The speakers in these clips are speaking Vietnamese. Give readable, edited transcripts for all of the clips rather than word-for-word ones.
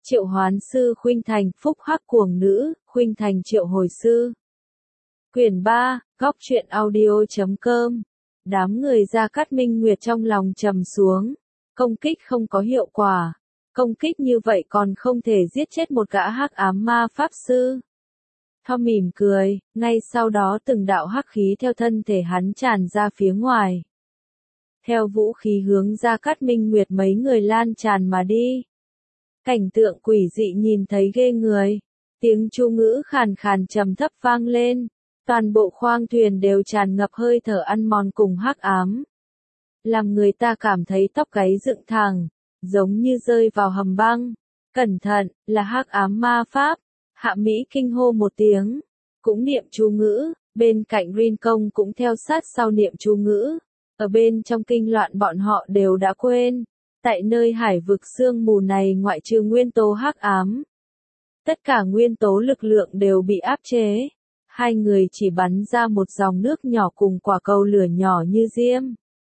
Triệu hoán sư khuynh thành, phúc hắc cuồng nữ, khuynh thành triệu hồi sư. Quyển 3, góc truyện audio.com. Đám người Gia Cát Minh Nguyệt trong lòng trầm xuống. Công kích không có hiệu quả. Công kích như vậy còn không thể giết chết một gã hắc ám ma pháp sư. Thom mỉm cười, ngay sau đó từng đạo hắc khí theo thân thể hắn tràn ra phía ngoài. Theo vũ khí hướng Gia Cát Minh Nguyệt mấy người lan tràn mà đi. Cảnh tượng quỷ dị nhìn thấy ghê người. Tiếng chú ngữ khàn khàn trầm thấp vang lên. Toàn bộ khoang thuyền đều tràn ngập hơi thở ăn mòn cùng hắc ám. Làm người ta cảm thấy tóc gáy dựng thẳng, giống như rơi vào hầm băng. Cẩn thận, là hắc ám ma pháp. Hạ Mỹ kinh hô một tiếng, cũng niệm chú ngữ, bên cạnh Rincon cũng theo sát sau niệm chú ngữ. Ở bên trong kinh loạn bọn họ đều đã quên. Tại nơi hải vực sương mù này ngoại trừ nguyên tố hắc ám. Tất cả nguyên tố lực lượng đều bị áp chế. Hai người chỉ bắn ra một dòng nước nhỏ cùng quả cầu lửa nhỏ như diêm.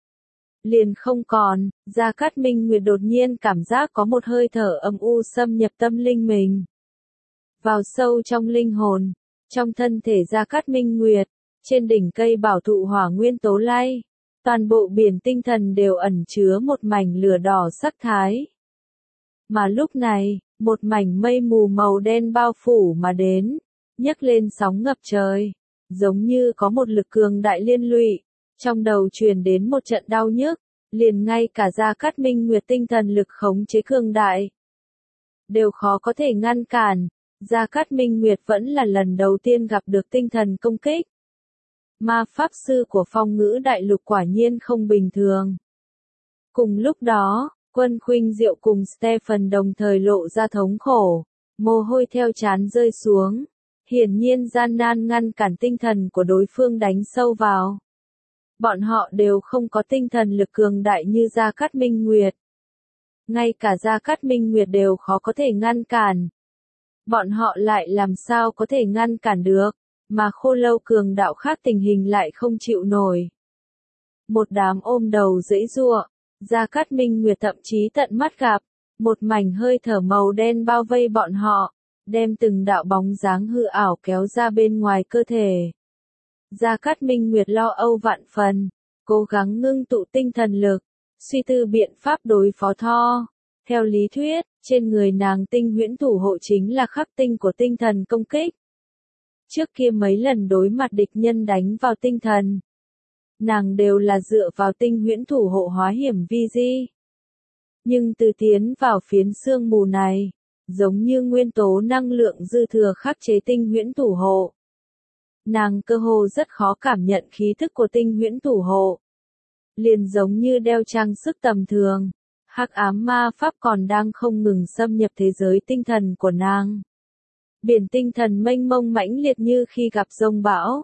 Liền không còn, Gia Cát Minh Nguyệt đột nhiên cảm giác có một hơi thở âm u xâm nhập tâm linh mình. Vào sâu trong linh hồn, trong thân thể Gia Cát Minh Nguyệt, trên đỉnh cây bảo thụ hỏa nguyên tố lay. Toàn bộ biển tinh thần đều ẩn chứa một mảnh lửa đỏ sắc thái. Mà lúc này, một mảnh mây mù màu đen bao phủ mà đến, nhấc lên sóng ngập trời, giống như có một lực cường đại liên lụy, trong đầu truyền đến một trận đau nhức, liền ngay cả Gia Cát Minh Nguyệt tinh thần lực khống chế cường đại, đều khó có thể ngăn cản. Gia Cát Minh Nguyệt vẫn là lần đầu tiên gặp được tinh thần công kích. Ma pháp sư của Phong Ngữ Đại Lục quả nhiên không bình thường. Cùng lúc đó, Quân Khuynh Diệu cùng Stephen đồng thời lộ ra thống khổ, mồ hôi theo trán rơi xuống, hiển nhiên gian nan ngăn cản tinh thần của đối phương đánh sâu vào. Bọn họ đều không có tinh thần lực cường đại như Gia Cát Minh Nguyệt. Ngay cả Gia Cát Minh Nguyệt đều khó có thể ngăn cản. Bọn họ lại làm sao có thể ngăn cản được, mà Khô Lâu cường đạo khác tình hình lại không chịu nổi. Một đám ôm đầu giãy giụa, Gia Cát Minh Nguyệt thậm chí tận mắt gặp, một mảnh hơi thở màu đen bao vây bọn họ, đem từng đạo bóng dáng hư ảo kéo ra bên ngoài cơ thể. Gia Cát Minh Nguyệt lo âu vạn phần, cố gắng ngưng tụ tinh thần lực, suy tư biện pháp đối phó Thor. Theo lý thuyết, trên người nàng tinh huyễn thủ hộ chính là khắc tinh của tinh thần công kích. Trước kia mấy lần đối mặt địch nhân đánh vào tinh thần, nàng đều là dựa vào tinh huyễn thủ hộ hóa hiểm vi di. Nhưng từ tiến vào phiến sương mù này, giống như nguyên tố năng lượng dư thừa khắc chế tinh huyễn thủ hộ. Nàng cơ hồ rất khó cảm nhận khí thức của tinh huyễn thủ hộ. Liền giống như đeo trang sức tầm thường, hắc ám ma pháp còn đang không ngừng xâm nhập thế giới tinh thần của nàng. Biển tinh thần mênh mông mãnh liệt như khi gặp dông bão.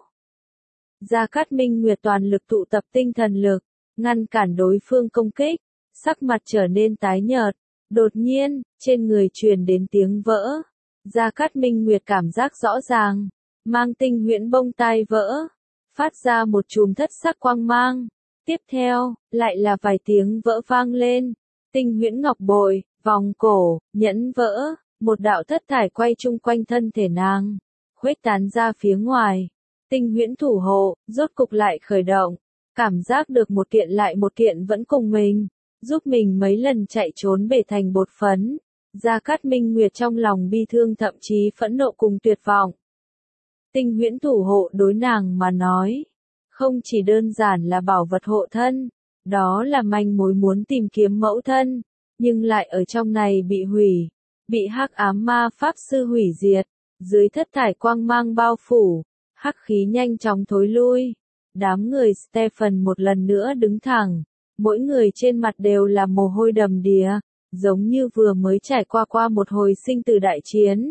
Gia Cát Minh Nguyệt toàn lực tụ tập tinh thần lực, ngăn cản đối phương công kích, sắc mặt trở nên tái nhợt. Đột nhiên, trên người truyền đến tiếng vỡ. Gia Cát Minh Nguyệt cảm giác rõ ràng, mang tinh huyễn bông tai vỡ, phát ra một chùm thất sắc quang mang. Tiếp theo, lại là vài tiếng vỡ vang lên. Tinh huyễn ngọc bội, vòng cổ, nhẫn vỡ, một đạo thất thải quay chung quanh thân thể nàng, khuếch tán ra phía ngoài. Tinh huyễn thủ hộ, rốt cục lại khởi động, cảm giác được một kiện lại một kiện vẫn cùng mình, giúp mình mấy lần chạy trốn bể thành bột phấn. Gia Cát Minh Nguyệt trong lòng bi thương thậm chí phẫn nộ cùng tuyệt vọng. Tinh huyễn thủ hộ đối nàng mà nói, không chỉ đơn giản là bảo vật hộ thân, đó là manh mối muốn tìm kiếm mẫu thân, nhưng lại ở trong này bị hủy, bị hắc ám ma pháp sư hủy diệt, dưới thất thải quang mang bao phủ, hắc khí nhanh chóng thối lui. Đám người Stephen một lần nữa đứng thẳng, mỗi người trên mặt đều là mồ hôi đầm đìa, giống như vừa mới trải qua một hồi sinh tử đại chiến.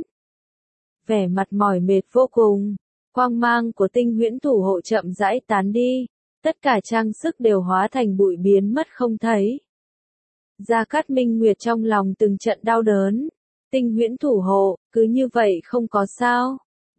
Vẻ mặt mỏi mệt vô cùng, quang mang của tinh huyễn thủ hộ chậm rãi tán đi, tất cả trang sức đều hóa thành bụi biến mất không thấy. Gia Cát Minh Nguyệt trong lòng từng trận đau đớn, tinh huyễn thủ hộ, cứ như vậy không có sao.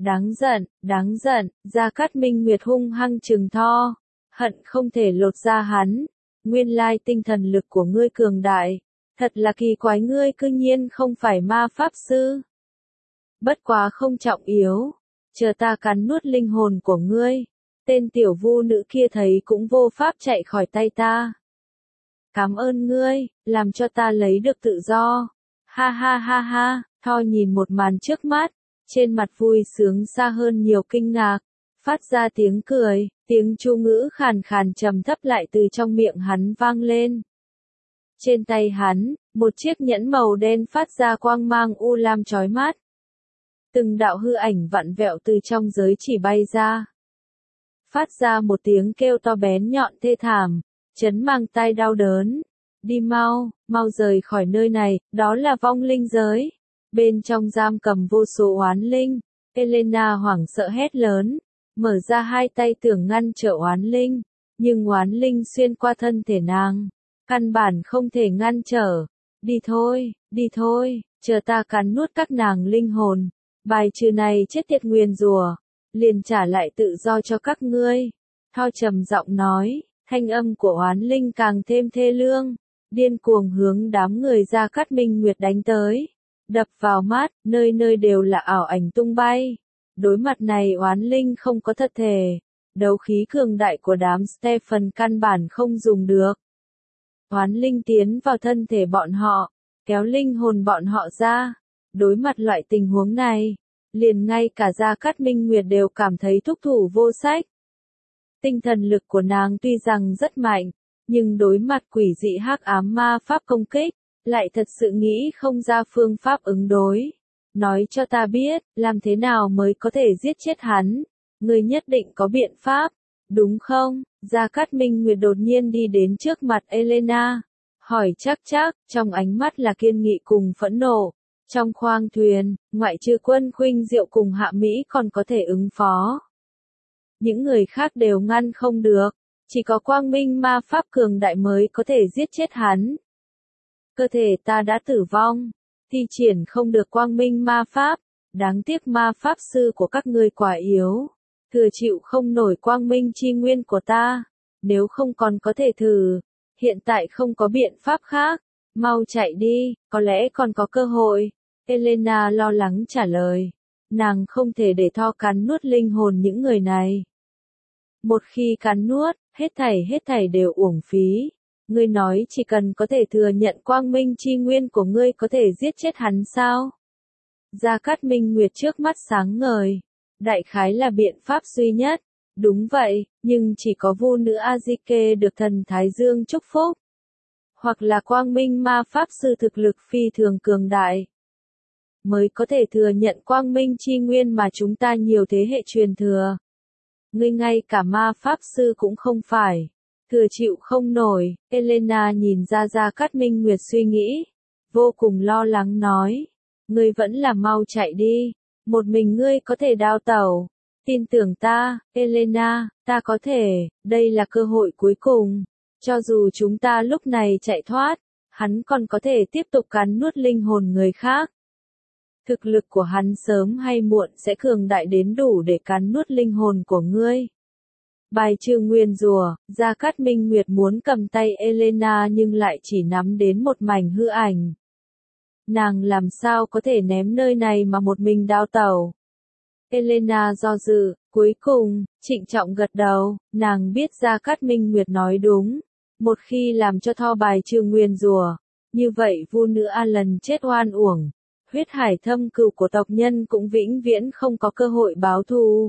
Đáng giận, Gia Cát Minh Nguyệt hung hăng trừng Thor, hận không thể lột ra hắn. Nguyên lai tinh thần lực của ngươi cường đại, Thật là kỳ quái, ngươi cư nhiên không phải ma pháp sư. Bất quá không trọng yếu, chờ ta cắn nuốt linh hồn của ngươi. Tên tiểu vu nữ kia thấy cũng vô pháp chạy khỏi tay ta. Cảm ơn ngươi, làm cho ta lấy được tự do. Ha ha ha ha, Thor nhìn một màn trước mắt, trên mặt vui sướng xa hơn nhiều kinh ngạc, phát ra tiếng cười, tiếng chú ngữ khàn khàn trầm thấp lại từ trong miệng hắn vang lên. Trên tay hắn, một chiếc nhẫn màu đen phát ra quang mang u lam chói mắt. Từng đạo hư ảnh vặn vẹo từ trong giới chỉ bay ra. Phát ra một tiếng kêu to bén nhọn thê thảm, chấn mang tai đau đớn. Đi mau, mau rời khỏi nơi này, đó là vong linh giới. Bên trong giam cầm vô số oán linh. Elena hoảng sợ hét lớn, mở ra hai tay tưởng ngăn trở oán linh, nhưng oán linh xuyên qua thân thể nàng, căn bản không thể ngăn trở. Đi thôi, chờ ta cắn nuốt các nàng linh hồn, bài trừ này chết tiệt nguyền rủa, liền trả lại tự do cho các ngươi. Thor trầm giọng nói, thanh âm của oán linh càng thêm thê lương, điên cuồng hướng đám người Gia Cát Minh Nguyệt đánh tới, đập vào mắt, nơi nơi đều là ảo ảnh tung bay. Đối mặt này oán linh không có thật thể, đấu khí cường đại của đám Stephen căn bản không dùng được. Oán linh tiến vào thân thể bọn họ, kéo linh hồn bọn họ ra. Đối mặt loại tình huống này, liền ngay cả Gia Cát Minh Nguyệt đều cảm thấy thúc thủ vô sách. Tinh thần lực của nàng tuy rằng rất mạnh, nhưng đối mặt quỷ dị hắc ám ma pháp công kích, lại thật sự nghĩ không ra phương pháp ứng đối. Nói cho ta biết, làm thế nào mới có thể giết chết hắn? Ngươi nhất định có biện pháp, đúng không? Gia Cát Minh Nguyệt đột nhiên đi đến trước mặt Elena, hỏi chắc, trong ánh mắt là kiên nghị cùng phẫn nộ. Trong khoang thuyền, ngoại trừ Quân Khuynh Diệu cùng Hạ Mỹ còn có thể ứng phó. Những người khác đều ngăn không được, chỉ có quang minh ma pháp cường đại mới có thể giết chết hắn. Cơ thể ta đã tử vong, thi triển không được quang minh ma pháp, đáng tiếc ma pháp sư của các ngươi quá yếu, thừa chịu không nổi quang minh chi nguyên của ta, nếu không còn có thể thử, hiện tại không có biện pháp khác, mau chạy đi, có lẽ còn có cơ hội. Elena lo lắng trả lời, nàng không thể để Thor cắn nuốt linh hồn những người này. Một khi cắn nuốt, hết thảy đều uổng phí. Ngươi nói chỉ cần có thể thừa nhận quang minh chi nguyên của ngươi có thể giết chết hắn sao? Gia Cát Minh Nguyệt trước mắt sáng ngời. Đại khái là biện pháp duy nhất. Đúng vậy, nhưng chỉ có vu nữ Azike được thần Thái Dương chúc phúc. Hoặc là quang minh ma pháp sư thực lực phi thường cường đại. Mới có thể thừa nhận quang minh chi nguyên mà chúng ta nhiều thế hệ truyền thừa. Ngươi ngay cả ma pháp sư cũng không phải. Thừa chịu không nổi, Elena nhìn ra Gia Cát Minh Nguyệt suy nghĩ. Vô cùng lo lắng nói. Ngươi vẫn là mau chạy đi. Một mình ngươi có thể đào tẩu. Tin tưởng ta, Elena, ta có thể, đây là cơ hội cuối cùng. Cho dù chúng ta lúc này chạy thoát, hắn còn có thể tiếp tục cắn nuốt linh hồn người khác. Thực lực của hắn sớm hay muộn sẽ cường đại đến đủ để cắn nuốt linh hồn của ngươi. Bài trừ nguyền rủa, Gia Cát Minh Nguyệt muốn cầm tay Elena nhưng lại chỉ nắm đến một mảnh hư ảnh. Nàng làm sao có thể ném nơi này mà một mình đào tẩu? Elena do dự, cuối cùng, trịnh trọng gật đầu, nàng biết Gia Cát Minh Nguyệt nói đúng. Một khi làm cho Thor bài trừ nguyền rủa, như vậy vu nữ Alan chết oan uổng. Huyết hải thâm cừu của tộc nhân cũng vĩnh viễn không có cơ hội báo thù.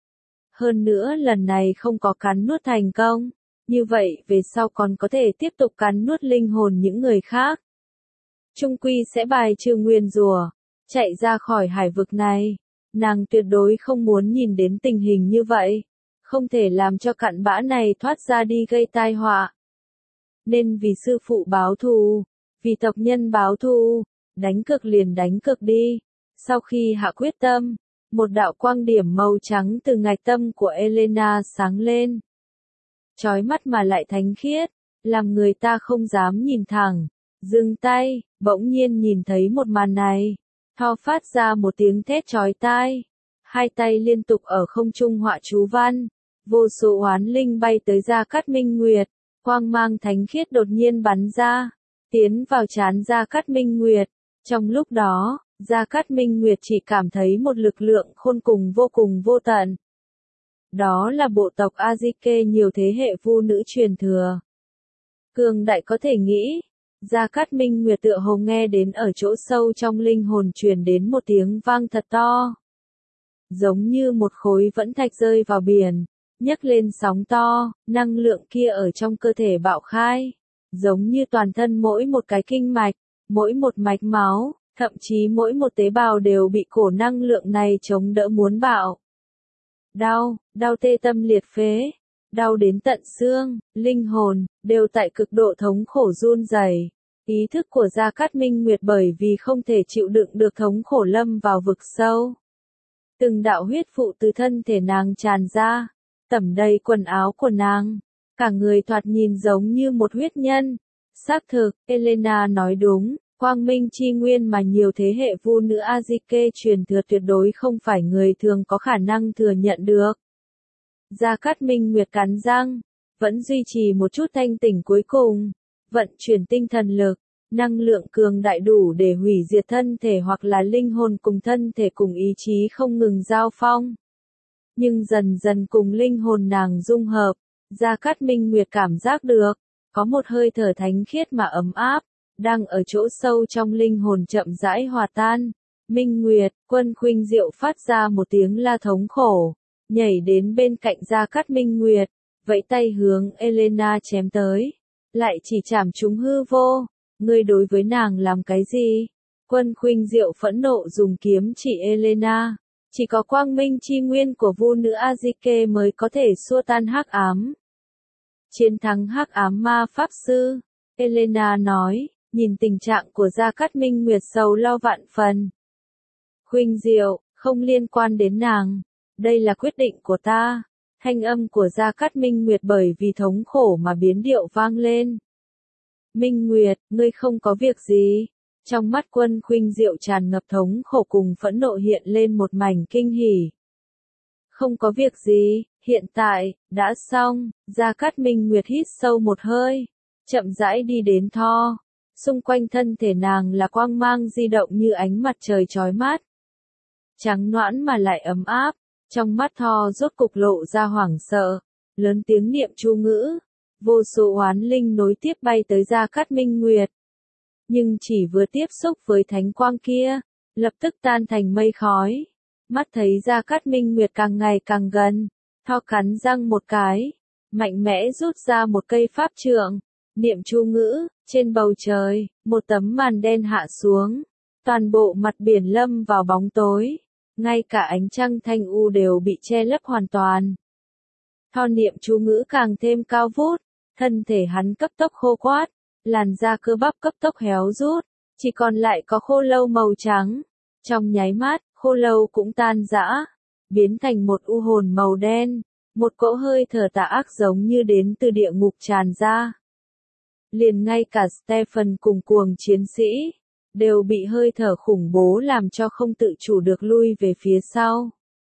Hơn nữa lần này không có cắn nuốt thành công, như vậy về sau còn có thể tiếp tục cắn nuốt linh hồn những người khác. Trung quy sẽ bài trừ nguyền rủa, chạy ra khỏi hải vực này. Nàng tuyệt đối không muốn nhìn đến tình hình như vậy, không thể làm cho cặn bã này thoát ra đi gây tai họa. Nên vì sư phụ báo thù, vì tộc nhân báo thù, đánh cược liền đánh cược đi. Sau khi hạ quyết tâm, một đạo quang điểm màu trắng từ ngạch tâm của Elena sáng lên. Chói mắt mà lại thánh khiết, làm người ta không dám nhìn thẳng. Dừng tay, bỗng nhiên nhìn thấy một màn này. Thor phát ra một tiếng thét chói tai. Hai tay liên tục ở không trung họa chú văn. Vô số oán linh bay tới Gia Cát Minh Nguyệt. Quang mang thánh khiết đột nhiên bắn ra. tiến vào trán Gia Cát Minh Nguyệt. Trong lúc đó, Gia Cát Minh Nguyệt chỉ cảm thấy một lực lượng khôn cùng vô tận. Đó là bộ tộc A-di-kê nhiều thế hệ vu nữ truyền thừa. Cường đại có thể nghĩ, Gia Cát Minh Nguyệt tựa hồ nghe đến ở chỗ sâu trong linh hồn truyền đến một tiếng vang thật to. Giống như một khối vẫn thạch rơi vào biển, nhấc lên sóng to, năng lượng kia ở trong cơ thể bạo khai. Giống như toàn thân mỗi một cái kinh mạch, mỗi một mạch máu, thậm chí mỗi một tế bào đều bị cổ năng lượng này chống đỡ muốn bạo. Đau tê tâm liệt phế, đau đến tận xương, linh hồn, đều tại cực độ thống khổ run rẩy. Ý thức của Gia Cát Minh Nguyệt bởi vì không thể chịu đựng được thống khổ lâm vào vực sâu. Từng đạo huyết phụ từ thân thể nàng tràn ra, tẩm đầy quần áo của nàng, cả người thoạt nhìn giống như một huyết nhân. Xác thực, Elena nói đúng, quang minh chi nguyên mà nhiều thế hệ vu nữ A-di-kê truyền thừa tuyệt đối không phải người thường có khả năng thừa nhận được. Gia Cát Minh Nguyệt cắn răng, vẫn duy trì một chút thanh tỉnh cuối cùng, vận chuyển tinh thần lực, năng lượng cường đại đủ để hủy diệt thân thể hoặc là linh hồn cùng thân thể cùng ý chí không ngừng giao phong. Nhưng dần dần cùng linh hồn nàng dung hợp, Gia Cát Minh Nguyệt cảm giác được, có một hơi thở thánh khiết mà ấm áp, đang ở chỗ sâu trong linh hồn chậm rãi hòa tan. Minh Nguyệt, Quân Khuynh Diệu phát ra một tiếng la thống khổ, nhảy đến bên cạnh Gia Cát Minh Nguyệt, vẫy tay hướng Elena chém tới, lại chỉ chạm trúng hư vô. Ngươi đối với nàng làm cái gì? Quân Khuynh Diệu phẫn nộ dùng kiếm chỉ Elena. Chỉ có quang minh chi nguyên của vu nữ A-di-kê mới có thể xua tan hắc ám. Chiến thắng hắc ám ma pháp sư, Elena nói, nhìn tình trạng của Gia Cát Minh Nguyệt sầu lo vạn phần. Khuynh Diệu, không liên quan đến nàng, đây là quyết định của ta. Thanh âm của Gia Cát Minh Nguyệt bởi vì thống khổ mà biến điệu vang lên. Minh Nguyệt, ngươi không có việc gì. Trong mắt Quân Khuynh Diệu tràn ngập thống khổ cùng phẫn nộ hiện lên một mảnh kinh hỉ. Không có việc gì, hiện tại, đã xong. Gia Cát Minh Nguyệt hít sâu một hơi, chậm rãi đi đến Tho. Xung quanh thân thể nàng là quang mang di động như ánh mặt trời chói mắt. Trắng nõn mà lại ấm áp, trong mắt Tho rốt cục lộ ra hoảng sợ, lớn tiếng niệm chú ngữ. Vô số oán linh nối tiếp bay tới Gia Cát Minh Nguyệt. Nhưng chỉ vừa tiếp xúc với thánh quang kia, lập tức tan thành mây khói. Mắt thấy Gia Cát Minh Nguyệt càng ngày càng gần, Tho cắn răng một cái, mạnh mẽ rút ra một cây pháp trượng, niệm chú ngữ, trên bầu trời, một tấm màn đen hạ xuống, toàn bộ mặt biển lâm vào bóng tối, ngay cả ánh trăng thanh u đều bị che lấp hoàn toàn. Tho niệm chú ngữ càng thêm cao vút, thân thể hắn cấp tốc khô quát, làn da cơ bắp cấp tốc héo rút, chỉ còn lại có khô lâu màu trắng. Trong nháy mắt, khô lâu cũng tan rã, biến thành một u hồn màu đen, một cỗ hơi thở tà ác giống như đến từ địa ngục tràn ra. Liền ngay cả Stephen cùng cuồng chiến sĩ, đều bị hơi thở khủng bố làm cho không tự chủ được lui về phía sau.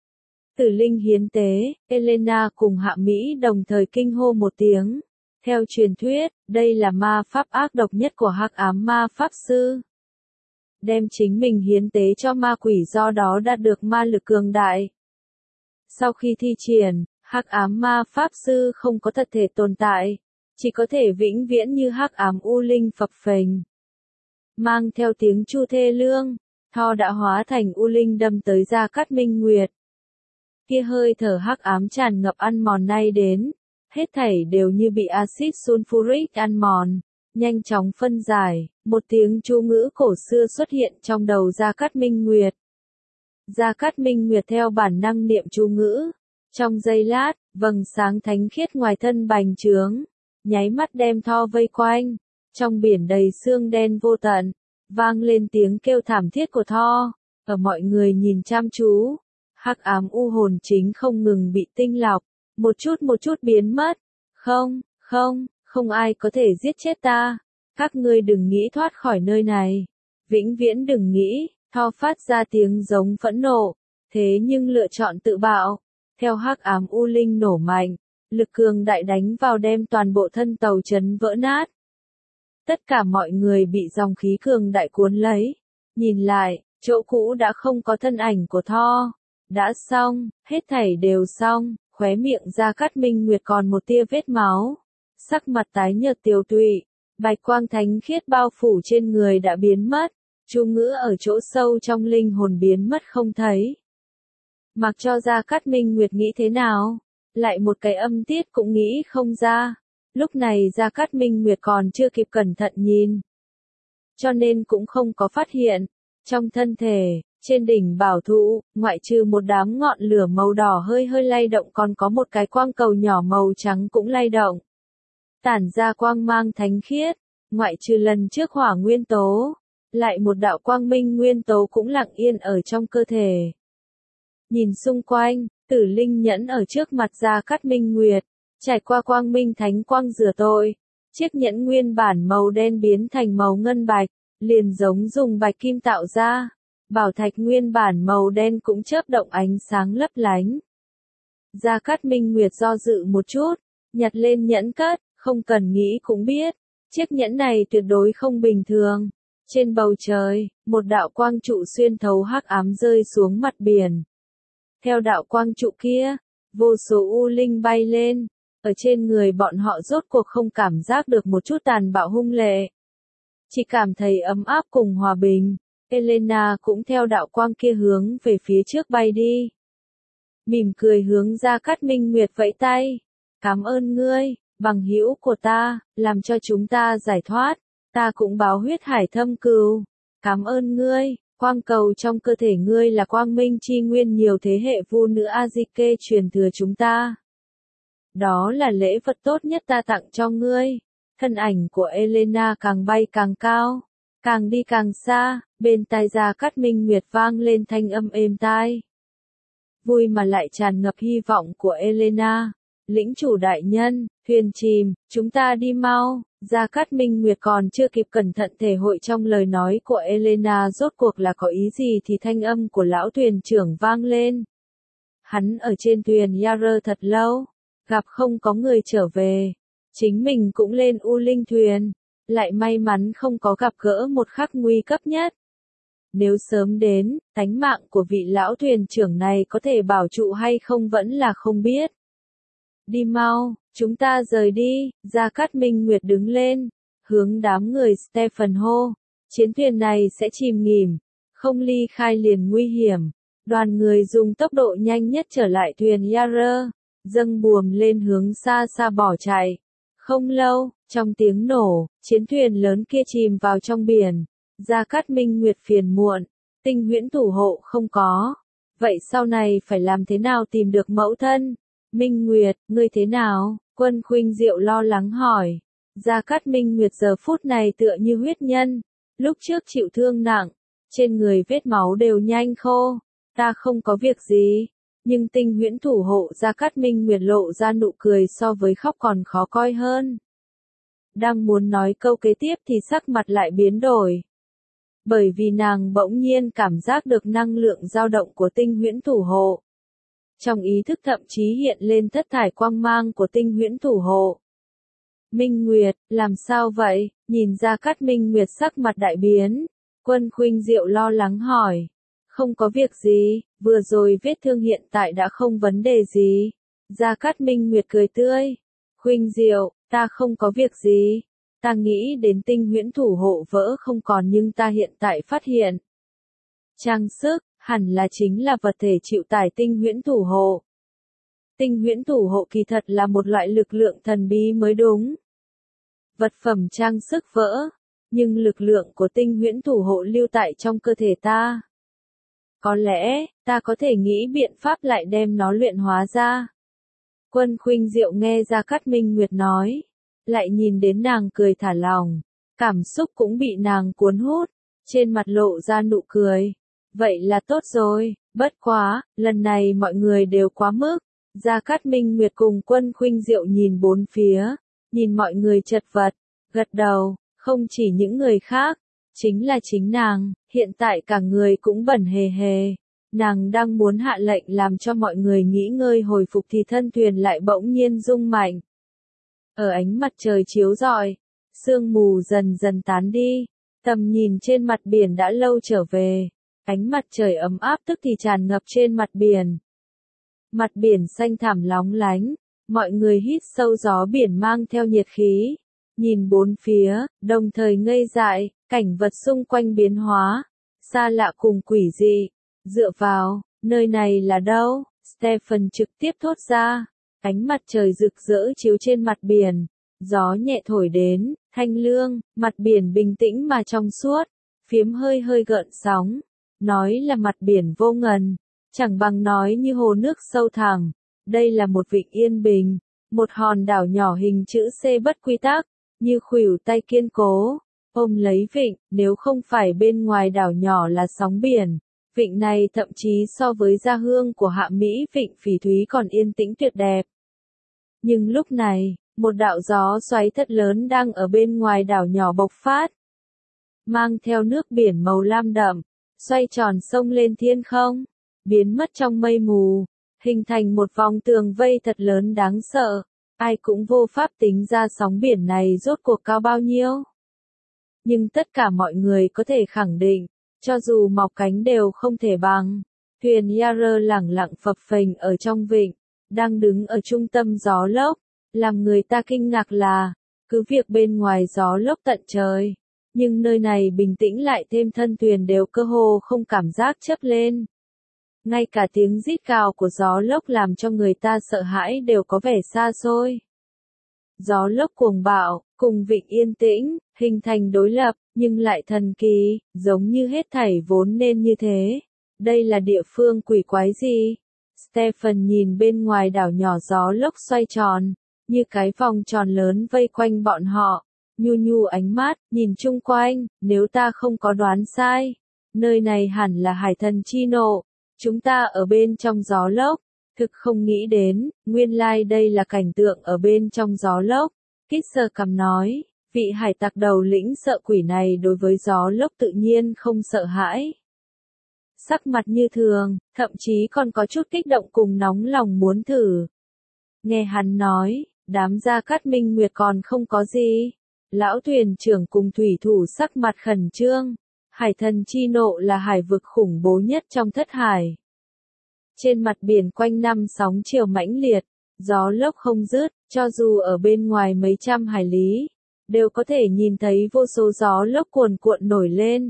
Tử linh hiến tế, Elena cùng Hạ Mỹ đồng thời kinh hô một tiếng. Theo truyền thuyết, đây là ma pháp ác độc nhất của hắc ám ma pháp sư. Đem chính mình hiến tế cho ma quỷ do đó đạt được ma lực cường đại. Sau khi thi triển, hắc ám ma pháp sư không có thật thể tồn tại, chỉ có thể vĩnh viễn như hắc ám u linh phập phềnh. Mang theo tiếng chu thê lương, Tho đã hóa thành u linh đâm tới Gia Cát Minh Nguyệt. Kia hơi thở hắc ám tràn ngập ăn mòn nay đến, hết thảy đều như bị axit sulfuric ăn mòn, nhanh chóng phân giải, một tiếng chú ngữ cổ xưa xuất hiện trong đầu Gia Cát Minh Nguyệt. Gia Cát Minh Nguyệt theo bản năng niệm chú ngữ, trong giây lát, vầng sáng thánh khiết ngoài thân bành trướng, nháy mắt đem Tho vây quanh, trong biển đầy xương đen vô tận, vang lên tiếng kêu thảm thiết của Tho, ở mọi người nhìn chăm chú, hắc ám u hồn chính không ngừng bị tinh lọc, một chút biến mất, không ai có thể giết chết ta, các ngươi đừng nghĩ thoát khỏi nơi này, vĩnh viễn đừng nghĩ. Tho phát ra tiếng giống phẫn nộ, thế nhưng lựa chọn tự bạo, theo hắc ám u linh nổ mạnh, lực cường đại đánh vào đem toàn bộ thân tàu chấn vỡ nát. Tất cả mọi người bị dòng khí cường đại cuốn lấy. Nhìn lại, chỗ cũ đã không có thân ảnh của Thor. Đã xong, hết thảy đều xong, khóe miệng Gia Cát Minh Nguyệt còn một tia vết máu. Sắc mặt tái nhợt tiều tụy, bạch quang thánh khiết bao phủ trên người đã biến mất, chú ngữ ở chỗ sâu trong linh hồn biến mất không thấy. Mặc cho Gia Cát Minh Nguyệt nghĩ thế nào, lại một cái âm tiết cũng nghĩ không ra. Lúc này Gia Cát Minh Nguyệt còn chưa kịp cẩn thận nhìn, cho nên cũng không có phát hiện. Trong thân thể, trên đỉnh bảo thụ, ngoại trừ một đám ngọn lửa màu đỏ hơi hơi lay động còn có một cái quang cầu nhỏ màu trắng cũng lay động. Tản ra quang mang thánh khiết, ngoại trừ lần trước hỏa nguyên tố, lại một đạo quang minh nguyên tố cũng lặng yên ở trong cơ thể. Nhìn xung quanh, Tử Linh nhẫn ở trước mặt Gia Cát Minh Nguyệt, trải qua quang minh thánh quang rửa tội, chiếc nhẫn nguyên bản màu đen biến thành màu ngân bạch, liền giống dùng bạch kim tạo ra. Bảo thạch nguyên bản màu đen cũng chớp động ánh sáng lấp lánh. Gia Cát Minh Nguyệt do dự một chút, nhặt lên nhẫn cất, không cần nghĩ cũng biết, chiếc nhẫn này tuyệt đối không bình thường. Trên bầu trời, một đạo quang trụ xuyên thấu hắc ám rơi xuống mặt biển. Theo đạo quang trụ kia, vô số u linh bay lên, ở trên người bọn họ rốt cuộc không cảm giác được một chút tàn bạo hung lệ. Chỉ cảm thấy ấm áp cùng hòa bình. Elena cũng theo đạo quang kia hướng về phía trước bay đi. Mỉm cười hướng Gia Cát Minh Nguyệt vẫy tay. Cảm ơn ngươi, bằng hữu của ta, làm cho chúng ta giải thoát. Ta cũng báo huyết hải thâm cừu. Cảm ơn ngươi, quang cầu trong cơ thể ngươi là quang minh chi nguyên nhiều thế hệ vu nữ Azike truyền thừa chúng ta. Đó là lễ vật tốt nhất ta tặng cho ngươi. Thân ảnh của Elena càng bay càng cao, càng đi càng xa, bên tai Gia Cát Minh Nguyệt vang lên thanh âm êm tai. Vui mà lại tràn ngập hy vọng của Elena. Lĩnh chủ đại nhân, thuyền chìm, chúng ta đi mau. Gia Cát Minh Nguyệt còn chưa kịp cẩn thận thể hội trong lời nói của Elena rốt cuộc là có ý gì thì thanh âm của lão thuyền trưởng vang lên. Hắn ở trên thuyền Yarer thật lâu, gặp không có người trở về. Chính mình cũng lên U Linh thuyền, lại may mắn không có gặp gỡ một khắc nguy cấp nhất. Nếu sớm đến, tánh mạng của vị lão thuyền trưởng này có thể bảo trụ hay không vẫn là không biết. Đi mau, chúng ta rời đi. Gia Cát Minh Nguyệt đứng lên, hướng đám người Stephen hô. Chiến thuyền này sẽ chìm nghỉm, không ly khai liền nguy hiểm. Đoàn người dùng tốc độ nhanh nhất trở lại thuyền Yarer, dâng buồm lên hướng xa xa bỏ chạy. Không lâu, trong tiếng nổ, chiến thuyền lớn kia chìm vào trong biển. Gia Cát Minh Nguyệt phiền muộn, Tinh huyễn thủ hộ không có. Vậy sau này phải làm thế nào tìm được mẫu thân? Minh Nguyệt, ngươi thế nào? Quân Khuynh Diệu lo lắng hỏi. Gia Cát Minh Nguyệt giờ phút này tựa như huyết nhân. Lúc trước chịu thương nặng, trên người vết máu đều nhanh khô. Ta không có việc gì. Nhưng Tinh huyễn thủ hộ Gia Cát Minh Nguyệt lộ ra nụ cười so với khóc còn khó coi hơn. Đang muốn nói câu kế tiếp thì sắc mặt lại biến đổi. Bởi vì nàng bỗng nhiên cảm giác được năng lượng dao động của Tinh huyễn thủ hộ. Trong ý thức thậm chí hiện lên thất thải quang mang của Tinh huyễn thủ hộ. Minh Nguyệt, làm sao vậy? Nhìn Gia Cát Minh Nguyệt sắc mặt đại biến. Quân Khuynh Diệu lo lắng hỏi. Không có việc gì, vừa rồi vết thương hiện tại đã không vấn đề gì. Gia Cát Minh Nguyệt cười tươi. Khuynh Diệu, ta không có việc gì. Ta nghĩ đến Tinh huyễn thủ hộ vỡ không còn nhưng ta hiện tại phát hiện. Trang sức, hẳn là chính là vật thể chịu tải Tinh huyễn thủ hộ. Tinh huyễn thủ hộ kỳ thật là một loại lực lượng thần bí mới đúng. Vật phẩm trang sức vỡ, nhưng lực lượng của Tinh huyễn thủ hộ lưu tại trong cơ thể ta. Có lẽ, ta có thể nghĩ biện pháp lại đem nó luyện hóa ra. Quân Khuynh Diệu nghe Gia Cát Minh Nguyệt nói, lại nhìn đến nàng cười thả lỏng, cảm xúc cũng bị nàng cuốn hút, trên mặt lộ ra nụ cười. Vậy là tốt rồi, bất quá, lần này mọi người đều quá mức. Gia Cát Minh Nguyệt cùng Quân Khuynh Diệu nhìn bốn phía, nhìn mọi người chật vật, gật đầu, không chỉ những người khác, chính là chính nàng, hiện tại cả người cũng bẩn hề hề. Nàng đang muốn hạ lệnh làm cho mọi người nghỉ ngơi hồi phục thì thân thuyền lại bỗng nhiên rung mạnh. Ở ánh mặt trời chiếu rọi, Sương mù dần dần tán đi, tầm nhìn trên mặt biển đã lâu trở về, ánh mặt trời ấm áp tức thì tràn ngập trên mặt biển. Mặt biển xanh thẳm lóng lánh, mọi người hít sâu gió biển mang theo nhiệt khí, nhìn bốn phía, đồng thời ngây dại, cảnh vật xung quanh biến hóa, xa lạ cùng quỷ dị. Dựa vào, nơi này là đâu? Stephen trực tiếp thốt ra, ánh mặt trời rực rỡ chiếu trên mặt biển, gió nhẹ thổi đến, thanh lương, mặt biển bình tĩnh mà trong suốt, phiếm hơi hơi gợn sóng, nói là mặt biển vô ngần, chẳng bằng nói như hồ nước sâu thẳm. Đây là một vịnh yên bình, một hòn đảo nhỏ hình chữ C bất quy tắc, như khuỷu tay kiên cố, ôm lấy vịnh, nếu không phải bên ngoài đảo nhỏ là sóng biển. Vịnh này thậm chí so với gia hương của Hạ Mỹ vịnh Phỉ Thúy còn yên tĩnh tuyệt đẹp. Nhưng lúc này, một đạo gió xoáy thật lớn đang ở bên ngoài đảo nhỏ bộc phát. Mang theo nước biển màu lam đậm, xoay tròn sông lên thiên không, biến mất trong mây mù, hình thành một vòng tường vây thật lớn đáng sợ. Ai cũng vô pháp tính ra sóng biển này rốt cuộc cao bao nhiêu. Nhưng tất cả mọi người có thể khẳng định, cho dù mọc cánh đều không thể bằng. Thuyền Yarer lẳng lặng phập phềnh ở trong vịnh, đang đứng ở trung tâm gió lốc. Làm người ta kinh ngạc là, cứ việc bên ngoài gió lốc tận trời, nhưng nơi này bình tĩnh lại thêm thân thuyền đều cơ hồ không cảm giác chớp lên. Ngay cả tiếng rít gào của gió lốc làm cho người ta sợ hãi đều có vẻ xa xôi. Gió lốc cuồng bạo, cùng vịnh yên tĩnh, hình thành đối lập, nhưng lại thần kỳ, giống như hết thảy vốn nên như thế. Đây là địa phương quỷ quái gì? Stephen nhìn bên ngoài đảo nhỏ gió lốc xoay tròn, như cái vòng tròn lớn vây quanh bọn họ. Nhu nhu ánh mắt, nhìn chung quanh, nếu ta không có đoán sai, nơi này hẳn là hải thần chi nộ. Chúng ta ở bên trong gió lốc, thực không nghĩ đến, nguyên lai đây là cảnh tượng ở bên trong gió lốc. Kisser cầm nói, vị hải tặc đầu lĩnh sợ quỷ này đối với gió lốc tự nhiên không sợ hãi. Sắc mặt như thường, thậm chí còn có chút kích động cùng nóng lòng muốn thử. Nghe hắn nói, đám Gia Cát Minh Nguyệt còn không có gì. Lão thuyền trưởng cùng thủy thủ sắc mặt khẩn trương. Hải thần chi nộ là hải vực khủng bố nhất trong thất hải. Trên mặt biển quanh năm sóng chiều mãnh liệt, gió lốc không dứt, cho dù ở bên ngoài mấy trăm hải lý, đều có thể nhìn thấy vô số gió lốc cuồn cuộn nổi lên.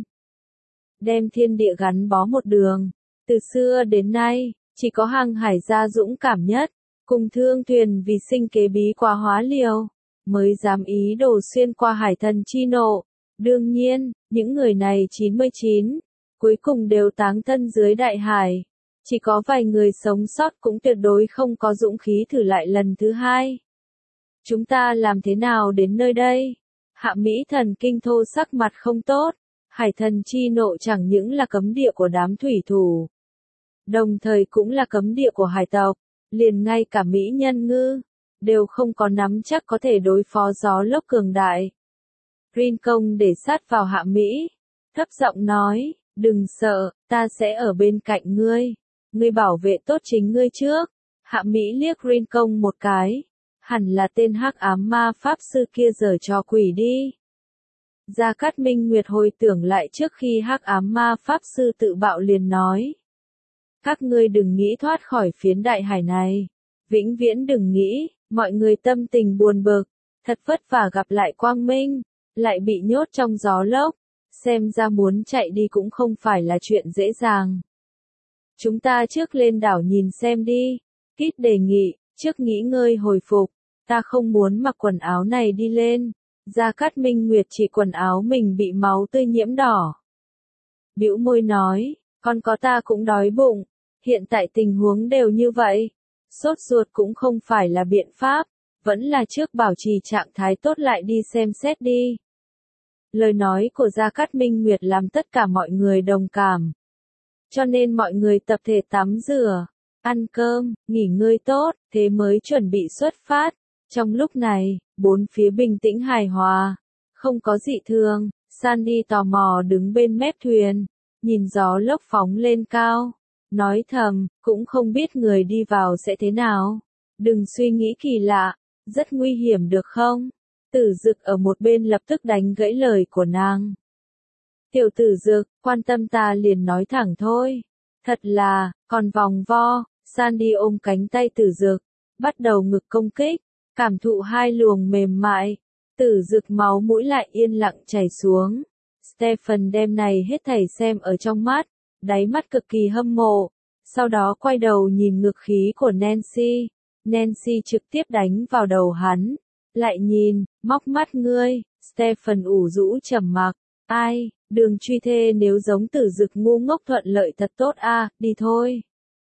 Đem thiên địa gắn bó một đường, từ xưa đến nay, chỉ có hàng hải gia dũng cảm nhất, cùng thương thuyền vì sinh kế bí quá hóa liều, mới dám ý đồ xuyên qua hải thần chi nộ. Đương nhiên, những người này 99, cuối cùng đều táng thân dưới đại hải. Chỉ có vài người sống sót cũng tuyệt đối không có dũng khí thử lại lần thứ hai. Chúng ta làm thế nào đến nơi đây? Hạ Mỹ thần kinh thô sắc mặt không tốt. Hải thần chi nộ chẳng những là cấm địa của đám thủy thủ, đồng thời cũng là cấm địa của hải tộc, liền ngay cả Mỹ nhân ngư, đều không có nắm chắc có thể đối phó gió lốc cường đại. Rincon để sát vào Hạ Mỹ, thấp giọng nói, đừng sợ, ta sẽ ở bên cạnh ngươi. Ngươi bảo vệ tốt chính ngươi trước. Hạ Mỹ liếc Rincon một cái. Hẳn là tên hắc ám ma pháp sư kia giở trò quỷ đi. Gia Cát Minh Nguyệt hồi tưởng lại trước khi hắc ám ma pháp sư tự bạo liền nói. Các ngươi đừng nghĩ thoát khỏi phiến đại hải này. Vĩnh viễn đừng nghĩ, mọi người tâm tình buồn bực. Thật vất vả gặp lại quang minh, lại bị nhốt trong gió lốc. Xem ra muốn chạy đi cũng không phải là chuyện dễ dàng. Chúng ta trước lên đảo nhìn xem đi. Kit đề nghị, trước nghỉ ngơi hồi phục. Ta không muốn mặc quần áo này đi lên. Gia Cát Minh Nguyệt chỉ quần áo mình bị máu tươi nhiễm đỏ. Bĩu môi nói, con có ta cũng đói bụng. Hiện tại tình huống đều như vậy. Sốt ruột cũng không phải là biện pháp. Vẫn là trước bảo trì trạng thái tốt lại đi xem xét đi. Lời nói của Gia Cát Minh Nguyệt làm tất cả mọi người đồng cảm. Cho nên mọi người tập thể tắm rửa, ăn cơm, nghỉ ngơi tốt, thế mới chuẩn bị xuất phát. Trong lúc này, bốn phía bình tĩnh hài hòa, không có dị thường. Sandy tò mò đứng bên mép thuyền, nhìn gió lốc phóng lên cao, nói thầm, cũng không biết người đi vào sẽ thế nào. Đừng suy nghĩ kỳ lạ, rất nguy hiểm được không? Tử Dực ở một bên lập tức đánh gãy lời của nàng. Tiểu Tử Dực, quan tâm ta liền nói thẳng thôi. Thật là, còn vòng vo, Sandy ôm cánh tay Tử Dực, bắt đầu ngực công kích, cảm thụ hai luồng mềm mại. Tử Dực máu mũi lại yên lặng chảy xuống. Stephen đem này hết thảy xem ở trong mắt, đáy mắt cực kỳ hâm mộ. Sau đó quay đầu nhìn ngực khí của Nancy. Nancy trực tiếp đánh vào đầu hắn. Lại nhìn, móc mắt ngươi. Stephen ủ rũ trầm mặc. Ai, đường truy thê nếu giống Tử Dực ngu ngốc thuận lợi thật tốt a, đi thôi.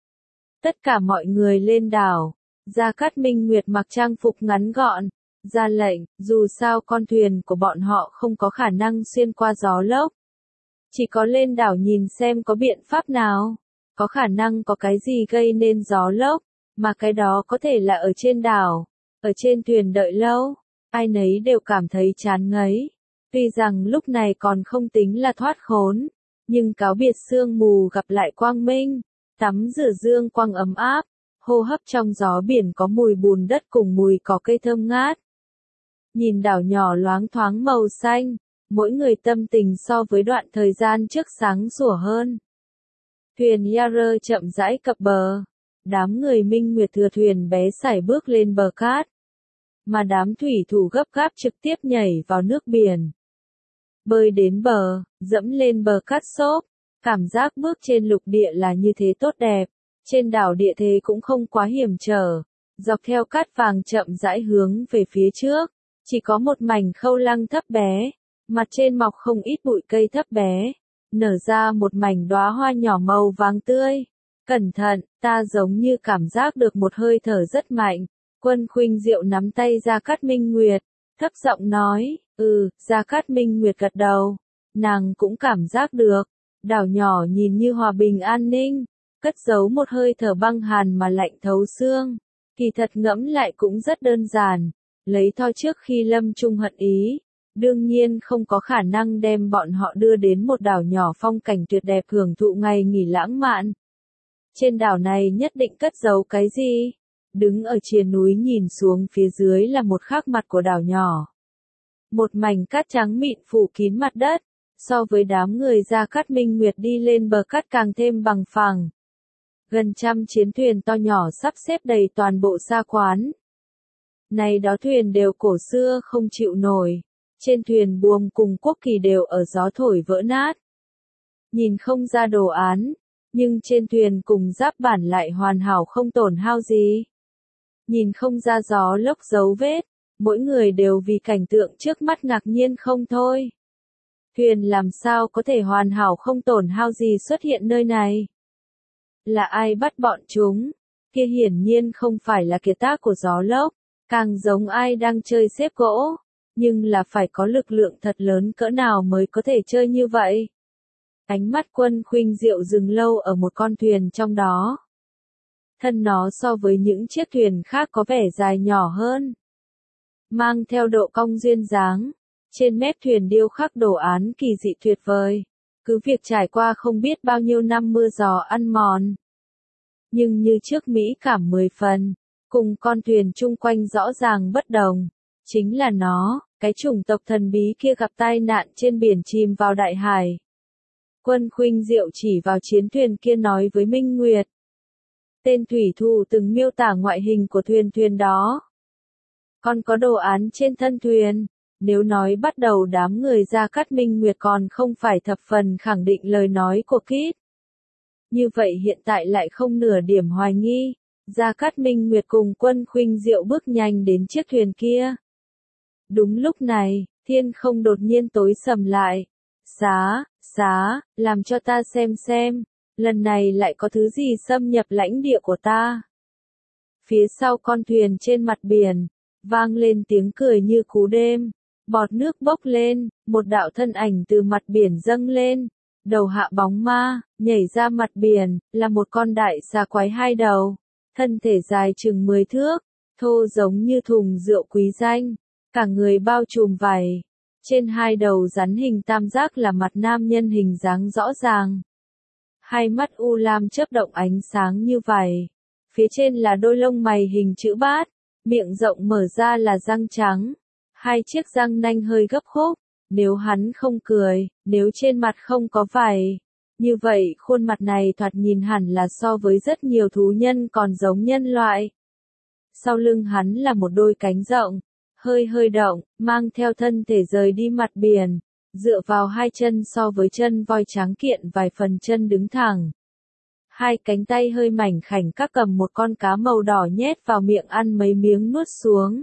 Tất cả mọi người lên đảo. Gia Cát Minh Nguyệt mặc trang phục ngắn gọn. Ra lệnh, dù sao con thuyền của bọn họ không có khả năng xuyên qua gió lốc. Chỉ có lên đảo nhìn xem có biện pháp nào. Có khả năng có cái gì gây nên gió lốc, mà cái đó có thể là ở trên đảo, ở trên thuyền đợi lâu, ai nấy đều cảm thấy chán ngấy. Tuy rằng lúc này còn không tính là thoát khốn, nhưng cáo biệt sương mù gặp lại quang minh, tắm rửa dương quang ấm áp, hô hấp trong gió biển có mùi bùn đất cùng mùi cỏ cây thơm ngát. Nhìn đảo nhỏ loáng thoáng màu xanh, mỗi người tâm tình so với đoạn thời gian trước sáng sủa hơn. Thuyền Yarer chậm rãi cập bờ. Đám người Minh Nguyệt thừa thuyền bé sải bước lên bờ cát. Mà đám thủy thủ gấp gáp trực tiếp nhảy vào nước biển. Bơi đến bờ, dẫm lên bờ cát xốp. Cảm giác bước trên lục địa là như thế tốt đẹp. Trên đảo địa thế cũng không quá hiểm trở. Dọc theo cát vàng chậm rãi hướng về phía trước. Chỉ có một mảnh khâu lăng thấp bé. Mặt trên mọc không ít bụi cây thấp bé. Nở ra một mảnh đóa hoa nhỏ màu vàng tươi. Cẩn thận, ta giống như cảm giác được một hơi thở rất mạnh. Quân Khuynh Diệu nắm tay Gia Cát Minh Nguyệt, thấp giọng nói, Gia Cát Minh Nguyệt gật đầu. Nàng cũng cảm giác được, đảo nhỏ nhìn như hòa bình an ninh, cất giấu một hơi thở băng hàn mà lạnh thấu xương. Kỳ thật ngẫm lại cũng rất đơn giản, lấy Thor trước khi lâm chung hận ý. Đương nhiên không có khả năng đem bọn họ đưa đến một đảo nhỏ phong cảnh tuyệt đẹp hưởng thụ ngày nghỉ lãng mạn. Trên đảo này nhất định cất giấu cái gì? Đứng ở triền núi nhìn xuống phía dưới là một khắc mặt của đảo nhỏ. Một mảnh cát trắng mịn phủ kín mặt đất, so với đám người Gia Cát Minh Nguyệt đi lên bờ cát càng thêm bằng phẳng. Gần trăm chiến thuyền to nhỏ sắp xếp đầy toàn bộ sa quán. Này đó thuyền đều cổ xưa không chịu nổi. Trên thuyền buồm cùng quốc kỳ đều ở gió thổi vỡ nát. Nhìn không ra đồ án, nhưng trên thuyền cùng giáp bản lại hoàn hảo không tổn hao gì. Nhìn không ra gió lốc dấu vết, mỗi người đều vì cảnh tượng trước mắt ngạc nhiên không thôi. Thuyền làm sao có thể hoàn hảo không tổn hao gì xuất hiện nơi này? Là ai bắt bọn chúng? Kia hiển nhiên không phải là kiệt tác của gió lốc, càng giống ai đang chơi xếp gỗ. Nhưng là phải có lực lượng thật lớn cỡ nào mới có thể chơi như vậy. Ánh mắt Quân Khuynh Diệu dừng lâu ở một con thuyền trong đó. Thân nó so với những chiếc thuyền khác có vẻ dài nhỏ hơn. Mang theo độ cong duyên dáng. Trên mép thuyền điêu khắc đồ án kỳ dị tuyệt vời. Cứ việc trải qua không biết bao nhiêu năm mưa gió ăn mòn. Nhưng như trước mỹ cảm 10 phần. Cùng con thuyền chung quanh rõ ràng bất đồng. Chính là nó, cái chủng tộc thần bí kia gặp tai nạn trên biển chìm vào đại hải. Quân Khuynh Diệu chỉ vào chiến thuyền kia nói với Minh Nguyệt. Tên thủy thủ từng miêu tả ngoại hình của thuyền đó. Còn có đồ án trên thân thuyền. Nếu nói bắt đầu đám người Gia Cát Minh Nguyệt còn không phải thập phần khẳng định lời nói của Kit. Như vậy hiện tại lại không nửa điểm hoài nghi. Gia Cát Minh Nguyệt cùng Quân Khuynh Diệu bước nhanh đến chiếc thuyền kia. Đúng lúc này, thiên không đột nhiên tối sầm lại. Làm cho ta xem, lần này lại có thứ gì xâm nhập lãnh địa của ta. Phía sau con thuyền trên mặt biển, vang lên tiếng cười như cú đêm, bọt nước bốc lên, một đạo thân ảnh từ mặt biển dâng lên, đầu hạ bóng ma, nhảy ra mặt biển, là một con đại xà quái hai đầu, thân thể dài chừng 10 thước, thô giống như thùng rượu quý danh. Cả người bao trùm vảy, trên hai đầu rắn hình tam giác là mặt nam nhân hình dáng rõ ràng. Hai mắt u lam chớp động ánh sáng như vảy, phía trên là đôi lông mày hình chữ bát, miệng rộng mở ra là răng trắng, hai chiếc răng nanh hơi gấp khúc, nếu hắn không cười, nếu trên mặt không có vảy. Như vậy khuôn mặt này thoạt nhìn hẳn là so với rất nhiều thú nhân còn giống nhân loại. Sau lưng hắn là một đôi cánh rộng, hơi hơi động, mang theo thân thể rời đi mặt biển, dựa vào hai chân so với chân voi tráng kiện vài phần chân đứng thẳng. Hai cánh tay hơi mảnh khảnh các cầm một con cá màu đỏ nhét vào miệng ăn mấy miếng nuốt xuống.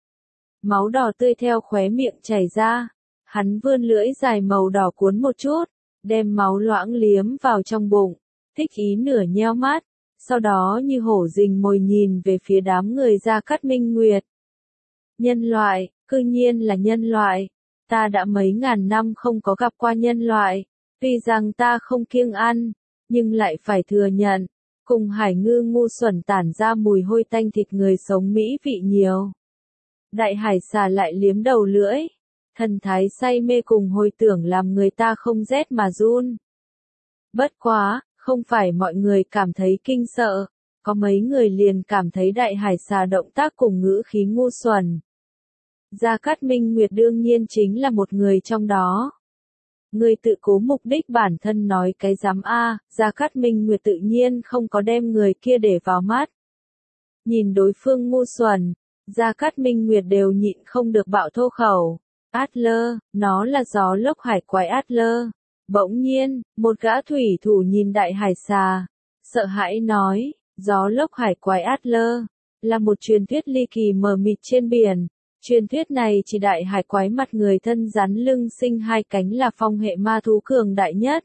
Máu đỏ tươi theo khóe miệng chảy ra, hắn vươn lưỡi dài màu đỏ cuốn một chút, đem máu loãng liếm vào trong bụng, thích ý nửa nheo mắt, sau đó như hổ rình mồi nhìn về phía đám người Gia Cát Minh Nguyệt. Nhân loại, cư nhiên là nhân loại, ta đã mấy ngàn năm không có gặp qua nhân loại, tuy rằng ta không kiêng ăn, nhưng lại phải thừa nhận, cùng hải ngư ngu xuẩn tản ra mùi hôi tanh thịt người sống mỹ vị nhiều. Đại hải xà lại liếm đầu lưỡi, thần thái say mê cùng hồi tưởng làm người ta không rét mà run. Bất quá, không phải mọi người cảm thấy kinh sợ, có mấy người liền cảm thấy đại hải xà động tác cùng ngữ khí ngu xuẩn. Gia Cát Minh Nguyệt đương nhiên chính là một người trong đó. Người tự cố mục đích bản thân nói cái dám a, Gia Cát Minh Nguyệt tự nhiên không có đem người kia để vào mắt. Nhìn đối phương ngu xuẩn, Gia Cát Minh Nguyệt đều nhịn không được bạo thô khẩu. Adler, nó là gió lốc hải quái Adler. Bỗng nhiên, một gã thủy thủ nhìn đại hải xà, sợ hãi nói, gió lốc hải quái Adler, là một truyền thuyết ly kỳ mờ mịt trên biển. Truyền thuyết này chỉ đại hải quái mặt người thân rắn lưng sinh hai cánh là phong hệ ma thú cường đại nhất.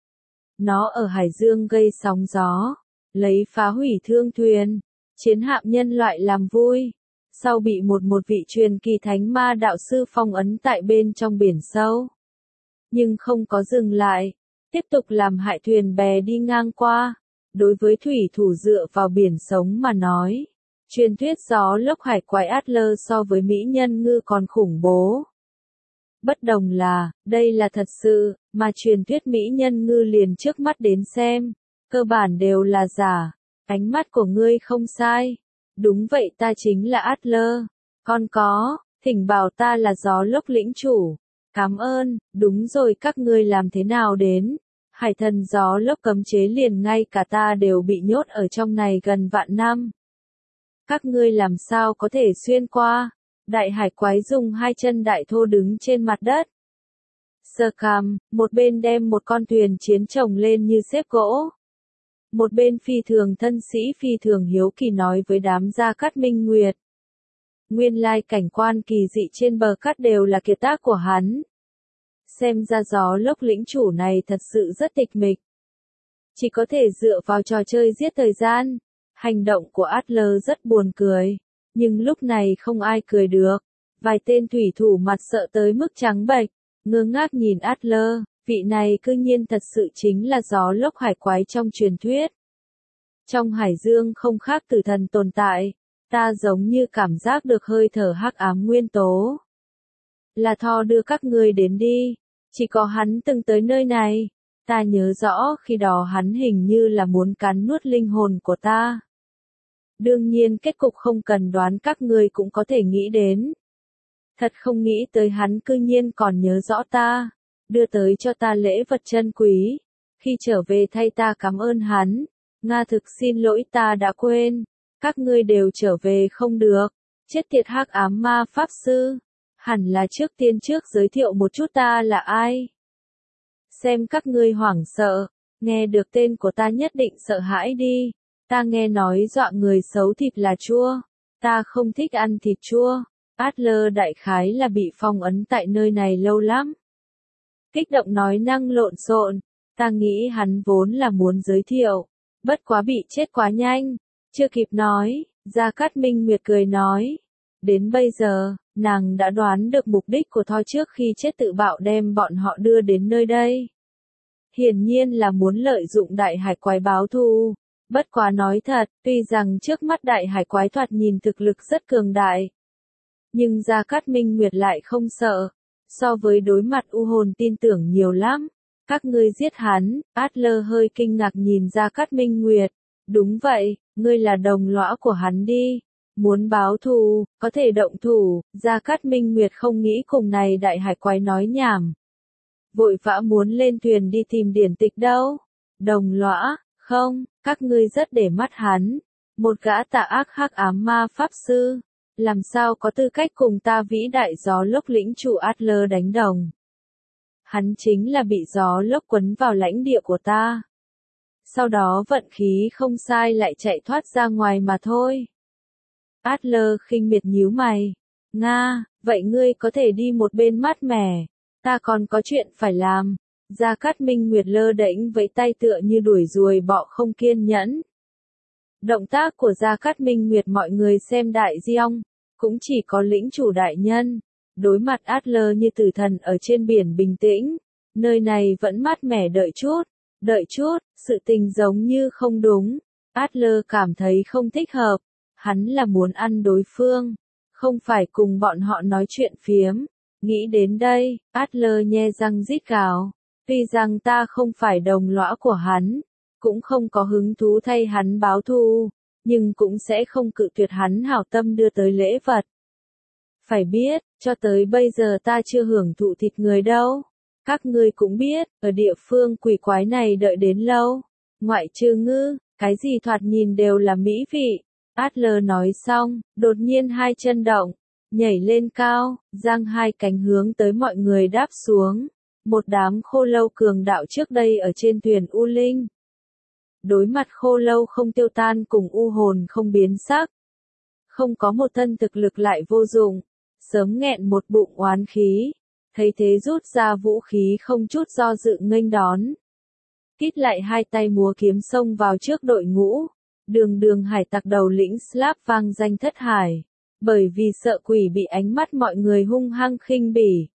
Nó ở hải dương gây sóng gió, lấy phá hủy thương thuyền, chiến hạm nhân loại làm vui. Sau bị một vị truyền kỳ thánh ma đạo sư phong ấn tại bên trong biển sâu. Nhưng không có dừng lại, tiếp tục làm hại thuyền bè đi ngang qua. Đối với thủy thủ dựa vào biển sống mà nói, truyền thuyết gió lốc hải quái Adler so với mỹ nhân ngư còn khủng bố. Bất đồng là, đây là thật sự, mà truyền thuyết mỹ nhân ngư liền trước mắt đến xem, cơ bản đều là giả. Ánh mắt của ngươi không sai. Đúng vậy, ta chính là Adler. Còn có, thỉnh bảo ta là gió lốc lĩnh chủ. Cảm ơn, đúng rồi, các ngươi làm thế nào đến? Hải thần gió lốc cấm chế liền ngay cả ta đều bị nhốt ở trong này gần vạn năm. Các ngươi làm sao có thể xuyên qua? Đại hải quái dùng hai chân đại thô đứng trên mặt đất. Sơ cằm, một bên đem một con thuyền chiến chồng lên như xếp gỗ. Một bên phi thường thân sĩ phi thường hiếu kỳ nói với đám Gia Cát Minh Nguyệt. Nguyên lai cảnh quan kỳ dị trên bờ cát đều là kiệt tác của hắn. Xem ra gió lốc lĩnh chủ này thật sự rất tịch mịch. Chỉ có thể dựa vào trò chơi giết thời gian. Hành động của Adler rất buồn cười. Nhưng lúc này không ai cười được. Vài tên thủy thủ mặt sợ tới mức trắng bệch, ngơ ngác nhìn Adler. Vị này cư nhiên thật sự chính là gió lốc hải quái trong truyền thuyết. Trong hải dương không khác tử thần tồn tại, ta giống như cảm giác được hơi thở hắc ám nguyên tố. Là Thor đưa các ngươi đến đi, chỉ có hắn từng tới nơi này, ta nhớ rõ khi đó hắn hình như là muốn cắn nuốt linh hồn của ta. Đương nhiên kết cục không cần đoán các ngươi cũng có thể nghĩ đến. Thật không nghĩ tới hắn cư nhiên còn nhớ rõ ta. Đưa tới cho ta lễ vật chân quý, khi trở về thay ta cảm ơn hắn. Nga thực xin lỗi, ta đã quên, các ngươi đều trở về không được, chết tiệt hắc ám ma pháp sư, hẳn là trước tiên giới thiệu một chút ta là ai. Xem các ngươi hoảng sợ, nghe được tên của ta nhất định sợ hãi đi, ta nghe nói dọa người xấu thịt là chua, ta không thích ăn thịt chua. Adler đại khái là bị phong ấn tại nơi này lâu lắm. Kích động nói năng lộn xộn, ta nghĩ hắn vốn là muốn giới thiệu, bất quá bị chết quá nhanh, chưa kịp nói, Gia Cát Minh Nguyệt cười nói, đến bây giờ, nàng đã đoán được mục đích của Thor trước khi chết tự bạo đem bọn họ đưa đến nơi đây. Hiển nhiên là muốn lợi dụng đại hải quái báo thù, bất quá nói thật, tuy rằng trước mắt đại hải quái thoạt nhìn thực lực rất cường đại, nhưng Gia Cát Minh Nguyệt lại không sợ. So với đối mặt u hồn tin tưởng nhiều lắm. Các ngươi giết hắn, Adler hơi kinh ngạc nhìn Gia Cát Minh Nguyệt. Đúng vậy, ngươi là đồng lõa của hắn đi. Muốn báo thù, có thể động thủ, Gia Cát Minh Nguyệt không nghĩ cùng này đại hải quái nói nhảm. Vội vã muốn lên thuyền đi tìm điển tịch đâu. Đồng lõa, không, các ngươi rất để mắt hắn. Một gã tà ác hắc ám ma pháp sư. Làm sao có tư cách cùng ta vĩ đại gió lốc lĩnh chủ Adler đánh đồng. Hắn chính là bị gió lốc quấn vào lãnh địa của ta. Sau đó vận khí không sai lại chạy thoát ra ngoài mà thôi. Adler khinh miệt nhíu mày. Nga, vậy ngươi có thể đi một bên mát mẻ. Ta còn có chuyện phải làm. Gia Cát Minh Nguyệt lơ đễnh với tay tựa như đuổi ruồi bọ không kiên nhẫn. Động tác của Gia Cát Minh Nguyệt mọi người xem đại giong, cũng chỉ có lĩnh chủ đại nhân. Đối mặt Adler như tử thần ở trên biển bình tĩnh. Nơi này vẫn mát mẻ đợi chút, sự tình giống như không đúng. Adler cảm thấy không thích hợp. Hắn là muốn ăn đối phương, không phải cùng bọn họ nói chuyện phiếm. Nghĩ đến đây, Adler nhe răng rít gào. Tuy rằng ta không phải đồng lõa của hắn, cũng không có hứng thú thay hắn báo thù, nhưng cũng sẽ không cự tuyệt hắn hảo tâm đưa tới lễ vật. Phải biết, cho tới bây giờ ta chưa hưởng thụ thịt người đâu. Các ngươi cũng biết, ở địa phương quỷ quái này đợi đến lâu. Ngoại trừ ngư, cái gì thoạt nhìn đều là mỹ vị. Adler nói xong, đột nhiên hai chân động, nhảy lên cao, giang hai cánh hướng tới mọi người đáp xuống. Một đám khô lâu cường đạo trước đây ở trên thuyền U Linh. Đối mặt khô lâu không tiêu tan cùng u hồn không biến sắc. Không có một thân thực lực lại vô dụng, sớm nghẹn một bụng oán khí. Thấy thế rút ra vũ khí không chút do dự nghênh đón. Kít lại hai tay múa kiếm xông vào trước đội ngũ. Đường hải tặc đầu lĩnh Slap vang danh thất hải. Bởi vì sợ quỷ bị ánh mắt mọi người hung hăng khinh bỉ.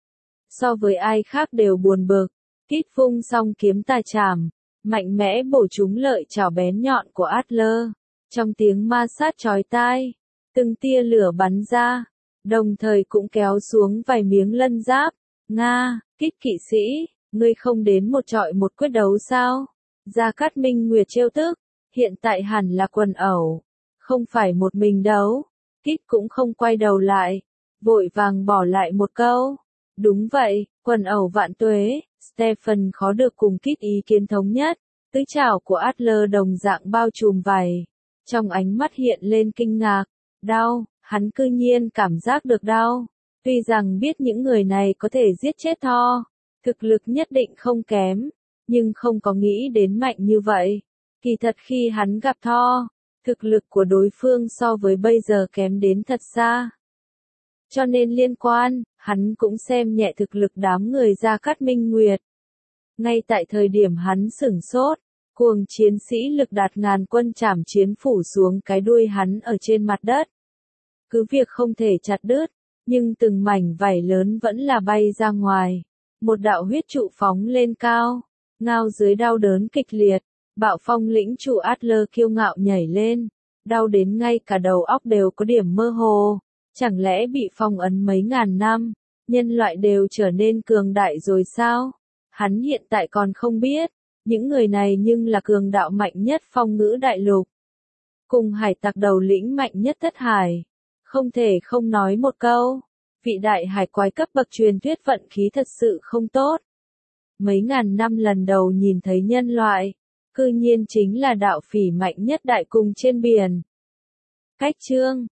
So với ai khác đều buồn bực. Kít vung xong kiếm tà chảm. Mạnh mẽ bổ trúng lợi chảo bén nhọn của Adler. Trong tiếng ma sát chói tai. Từng tia lửa bắn ra. Đồng thời cũng kéo xuống vài miếng lân giáp. Nga, Kít kỵ sĩ, ngươi không đến một trọi một quyết đấu sao? Gia Cát Minh Nguyệt trêu tức. Hiện tại hẳn là quần ẩu. Không phải một mình đấu. Kít cũng không quay đầu lại. Vội vàng bỏ lại một câu. Đúng vậy, quần ẩu vạn tuế. Stephen khó được cùng Kít ý kiến thống nhất. Tứ trảo của Adler đồng dạng bao trùm vảy. Trong ánh mắt hiện lên kinh ngạc. Đau, hắn cư nhiên cảm giác được đau. Tuy rằng biết những người này có thể giết chết Thor. Thực lực nhất định không kém. Nhưng không có nghĩ đến mạnh như vậy. Kỳ thật khi hắn gặp Thor, thực lực của đối phương so với bây giờ kém đến thật xa. Cho nên liên quan, hắn cũng xem nhẹ thực lực đám người Gia Cát Minh Nguyệt. Ngay tại thời điểm hắn sửng sốt, cuồng chiến sĩ lực đạt ngàn quân trảm chiến phủ xuống cái đuôi hắn ở trên mặt đất. Cứ việc không thể chặt đứt, nhưng từng mảnh vảy lớn vẫn là bay ra ngoài. Một đạo huyết trụ phóng lên cao, ngao dưới đau đớn kịch liệt. Bạo phong lĩnh chủ Adler kiêu ngạo nhảy lên, đau đến ngay cả đầu óc đều có điểm mơ hồ. Chẳng lẽ bị phong ấn mấy ngàn năm, nhân loại đều trở nên cường đại rồi sao? Hắn hiện tại còn không biết, những người này nhưng là cường đạo mạnh nhất phong ngữ đại lục. Cùng hải tặc đầu lĩnh mạnh nhất thất hải. Không thể không nói một câu, vị đại hải quái cấp bậc truyền thuyết vận khí thật sự không tốt. Mấy ngàn năm lần đầu nhìn thấy nhân loại. Cư nhiên chính là đạo phỉ mạnh nhất đại cung trên biển. Cách chương